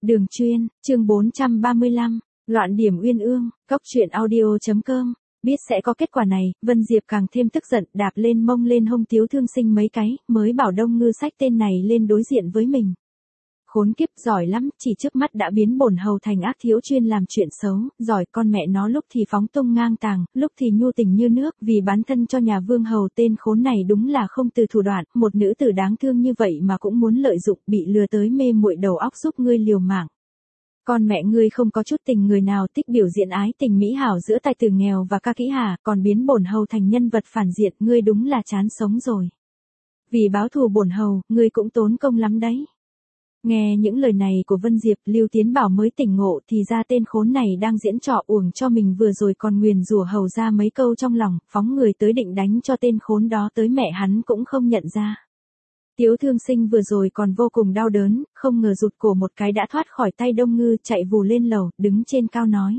Đường Chuyên, chương 435, Loạn điểm uyên ương, cóc.audio.com. Biết sẽ có kết quả này, Vân Diệp càng thêm tức giận, đạp lên mông lên hông Tiếu Thương Sinh mấy cái, mới bảo Đông Ngư xách tên này lên đối diện với mình. Khốn kiếp, giỏi lắm, chỉ trước mắt đã biến bổn hầu thành ác thiếu chuyên làm chuyện xấu, giỏi con mẹ nó, lúc thì phóng tung ngang tàng, lúc thì nhu tình như nước, vì bán thân cho nhà vương hầu. Tên khốn này đúng là không từ thủ đoạn, một nữ tử đáng thương như vậy mà cũng muốn lợi dụng, bị lừa tới mê muội đầu óc giúp ngươi liều mạng. Con mẹ ngươi không có chút tình người nào thích biểu diễn ái tình mỹ hảo giữa tài tử nghèo và ca kỹ hà, còn biến bổn hầu thành nhân vật phản diện, ngươi đúng là chán sống rồi. Vì báo thù bổn hầu, ngươi cũng tốn công lắm đấy. Nghe những lời này của Vân Diệp, Lưu Tiến Bảo mới tỉnh ngộ, thì ra tên khốn này đang diễn trò uổng cho mình, vừa rồi còn nguyền rủa hầu ra mấy câu trong lòng, phóng người tới định đánh cho tên khốn đó tới mẹ hắn cũng không nhận ra. Tiếu Thương Sinh vừa rồi còn vô cùng đau đớn, không ngờ rụt cổ một cái đã thoát khỏi tay Đông Ngư, chạy vù lên lầu, đứng trên cao nói.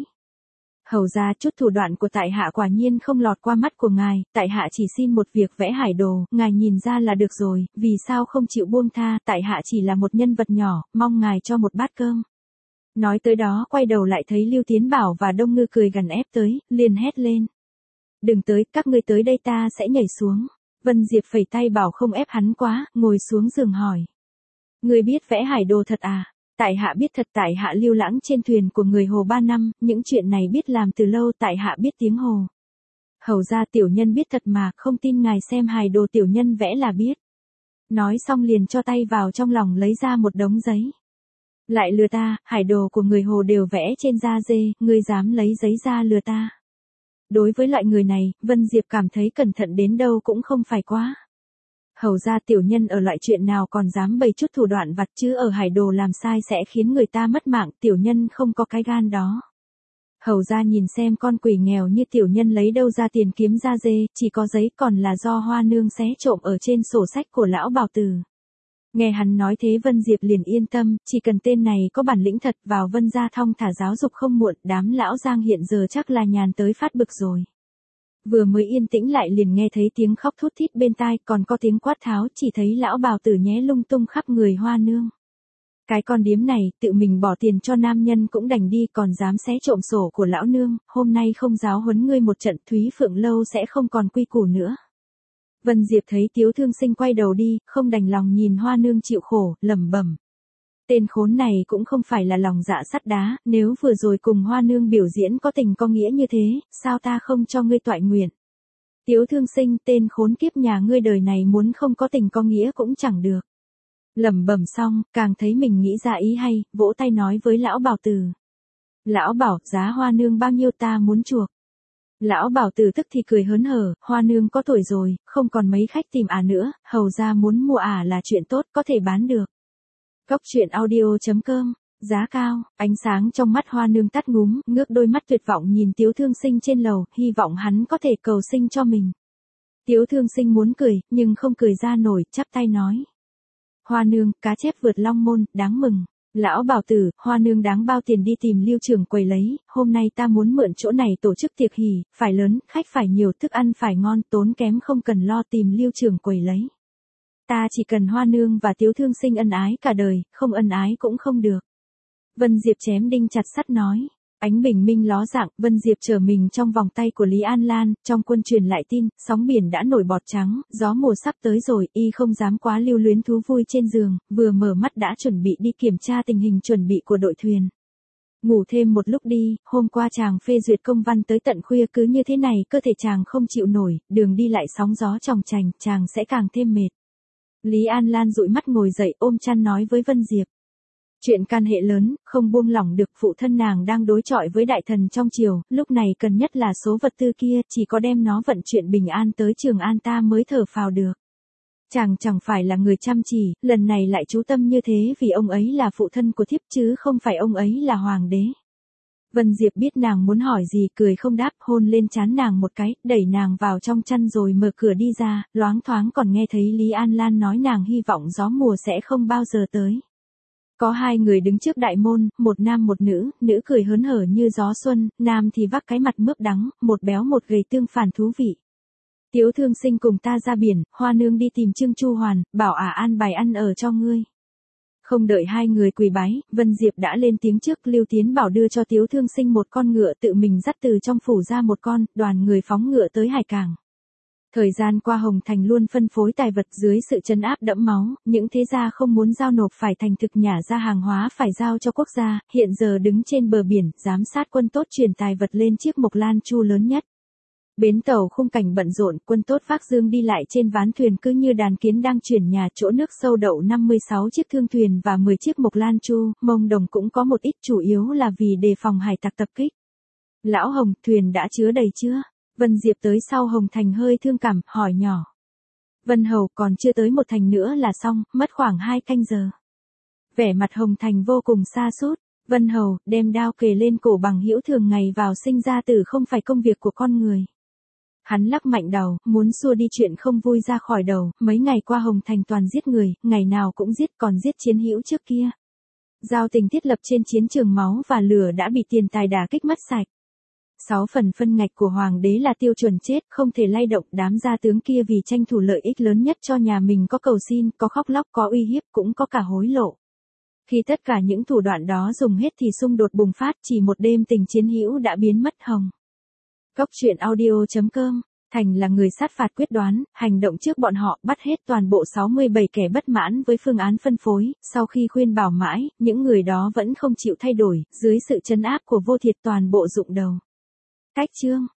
Hầu ra, chút thủ đoạn của tại hạ quả nhiên không lọt qua mắt của ngài, tại hạ chỉ xin một việc vẽ hải đồ, ngài nhìn ra là được rồi, vì sao không chịu buông tha, tại hạ chỉ là một nhân vật nhỏ, mong ngài cho một bát cơm. Nói tới đó, quay đầu lại thấy Lưu Tiến Bảo và Đông Ngư cười gằn ép tới, liền hét lên. Đừng tới, các ngươi tới đây ta sẽ nhảy xuống. Vân Diệp phẩy tay bảo không ép hắn quá, ngồi xuống giường hỏi. Ngươi biết vẽ hải đồ thật à? Tại hạ biết thật, tại hạ lưu lãng trên thuyền của người Hồ 3 năm, những chuyện này biết làm từ lâu, tại hạ biết tiếng Hồ. Hầu ra tiểu nhân biết thật mà, không tin ngài xem hải đồ tiểu nhân vẽ là biết. Nói xong liền cho tay vào trong lòng lấy ra một đống giấy. Lại lừa ta, hải đồ của người Hồ đều vẽ trên da dê, ngươi dám lấy giấy ra lừa ta. Đối với loại người này, Vân Diệp cảm thấy cẩn thận đến đâu cũng không phải quá. Hầu ra tiểu nhân ở loại chuyện nào còn dám bày chút thủ đoạn vặt, chứ ở hải đồ làm sai sẽ khiến người ta mất mạng, tiểu nhân không có cái gan đó. Hầu ra nhìn xem, con quỷ nghèo như tiểu nhân lấy đâu ra tiền kiếm da dê, chỉ có giấy còn là do Hoa Nương xé trộm ở trên sổ sách của lão Bảo Tử. Nghe hắn nói thế Vân Diệp liền yên tâm, chỉ cần tên này có bản lĩnh thật, vào Vân gia thong thả giáo dục không muộn, đám lão Giang hiện giờ chắc là nhàn tới phát bực rồi. Vừa mới yên tĩnh lại liền nghe thấy tiếng khóc thút thít bên tai, còn có tiếng quát tháo, chỉ thấy lão Bảo Tử nhé lung tung khắp người Hoa Nương. Cái con điếm này, tự mình bỏ tiền cho nam nhân cũng đành đi, còn dám xé trộm sổ của lão nương, hôm nay không giáo huấn ngươi một trận, Thúy Phượng lâu sẽ không còn quy củ nữa. Vân Diệp thấy Tiếu Thương Sinh quay đầu đi, không đành lòng nhìn Hoa Nương chịu khổ, lẩm bẩm. Tên khốn này cũng không phải là lòng dạ sắt đá, nếu vừa rồi cùng Hoa Nương biểu diễn có tình có nghĩa như thế, sao ta không cho ngươi toại nguyện. Tiếu Thương Sinh, tên khốn kiếp nhà ngươi đời này muốn không có tình có nghĩa cũng chẳng được. Lẩm bẩm xong, càng thấy mình nghĩ ra ý hay, vỗ tay nói với lão Bảo Tử. Lão Bảo, giá Hoa Nương bao nhiêu ta muốn chuộc. Lão Bảo Tử tức thì cười hớn hở, Hoa Nương có tuổi rồi, không còn mấy khách tìm nữa, hầu ra muốn mua là chuyện tốt, có thể bán được. Cóc.audio.com. Giá cao, ánh sáng trong mắt Hoa Nương tắt ngúm, ngước đôi mắt tuyệt vọng nhìn Tiếu Thương Sinh trên lầu, hy vọng hắn có thể cầu sinh cho mình. Tiếu Thương Sinh muốn cười, nhưng không cười ra nổi, chắp tay nói. Hoa Nương, cá chép vượt long môn, đáng mừng. Lão Bảo Tử, Hoa Nương đáng bao tiền đi tìm Lưu trưởng quầy lấy, hôm nay ta muốn mượn chỗ này tổ chức tiệc hỷ, phải lớn, khách phải nhiều, thức ăn phải ngon, tốn kém không cần lo tìm Lưu trưởng quầy lấy. Ta chỉ cần Hoa Nương và Tiếu Thương Sinh ân ái cả đời, không ân ái cũng không được. Vân Diệp chém đinh chặt sắt nói. Ánh bình minh ló dạng, Vân Diệp trở mình trong vòng tay của Lý An Lan, trong quân truyền lại tin, sóng biển đã nổi bọt trắng, gió mùa sắp tới rồi, y không dám quá lưu luyến thú vui trên giường, vừa mở mắt đã chuẩn bị đi kiểm tra tình hình chuẩn bị của đội thuyền. Ngủ thêm một lúc đi, hôm qua chàng phê duyệt công văn tới tận khuya, cứ như thế này cơ thể chàng không chịu nổi, đường đi lại sóng gió chòng chành, chàng sẽ càng thêm mệt. Lý An Lan dụi mắt ngồi dậy ôm chăn nói với Vân Diệp. Chuyện can hệ lớn, không buông lỏng được, phụ thân nàng đang đối chọi với đại thần trong triều, lúc này cần nhất là số vật tư kia, chỉ có đem nó vận chuyển bình an tới Trường An ta mới thở phào được. Chàng chẳng phải là người chăm chỉ, lần này lại chú tâm như thế vì ông ấy là phụ thân của thiếp chứ không phải ông ấy là hoàng đế. Vân Diệp biết nàng muốn hỏi gì, cười không đáp, hôn lên trán nàng một cái, đẩy nàng vào trong chăn rồi mở cửa đi ra, loáng thoáng còn nghe thấy Lý An Lan nói nàng hy vọng gió mùa sẽ không bao giờ tới. Có hai người đứng trước đại môn, một nam một nữ, nữ cười hớn hở như gió xuân, nam thì vác cái mặt mướp đắng, một béo một gầy tương phản thú vị. Tiếu Thương Sinh cùng ta ra biển, Hoa Nương đi tìm Trương Chu Hoàn, bảo an bài ăn ở cho ngươi. Không đợi hai người quỳ bái, Vân Diệp đã lên tiếng trước. Lưu Tiến Bảo đưa cho Tiếu Thương Sinh một con ngựa, tự mình dắt từ trong phủ ra một con, đoàn người phóng ngựa tới Hải Cảng. Thời gian qua Hồng Thành luôn phân phối tài vật dưới sự trấn áp đẫm máu, những thế gia không muốn giao nộp phải thành thực nhả ra hàng hóa phải giao cho quốc gia, hiện giờ đứng trên bờ biển, giám sát quân tốt truyền tài vật lên chiếc Mộc Lan Chu lớn nhất. Bến tàu khung cảnh bận rộn, quân tốt vác dương đi lại trên ván thuyền cứ như đàn kiến đang chuyển nhà. Chỗ nước sâu đậu 56 chiếc thương thuyền và 10 chiếc Mộc Lan Chu, Mông Đồng cũng có một ít, chủ yếu là vì đề phòng hải tặc tập kích. Lão Hồng, thuyền đã chứa đầy chưa? Vân Diệp tới sau Hồng Thành hơi thương cảm, hỏi nhỏ. Vân Hầu, còn chưa tới một thành nữa là xong, mất khoảng 2 canh giờ. Vẻ mặt Hồng Thành vô cùng sa sút. Vân Hầu, đem đao kề lên cổ bằng hữu thường ngày vào sinh ra tử không phải công việc của con người. Hắn lắc mạnh đầu, muốn xua đi chuyện không vui ra khỏi đầu. Mấy ngày qua Hồng Thành toàn giết người, ngày nào cũng giết, còn giết chiến hữu trước kia. Giao tình thiết lập trên chiến trường máu và lửa đã bị tiền tài đả kích mất sạch. 6 phần phân ngạch của hoàng đế là tiêu chuẩn chết, không thể lay động. Đám gia tướng kia vì tranh thủ lợi ích lớn nhất cho nhà mình có cầu xin, có khóc lóc, có uy hiếp, cũng có cả hối lộ. Khi tất cả những thủ đoạn đó dùng hết thì xung đột bùng phát, chỉ một đêm tình chiến hữu đã biến mất hồng. Cốc truyện audio.com. Thành là người sát phạt quyết đoán, hành động trước bọn họ, bắt hết toàn bộ 67 kẻ bất mãn với phương án phân phối. Sau khi khuyên bảo mãi, những người đó vẫn không chịu thay đổi, dưới sự trấn áp của Vô Thiệt toàn bộ rụng đầu. Cách chương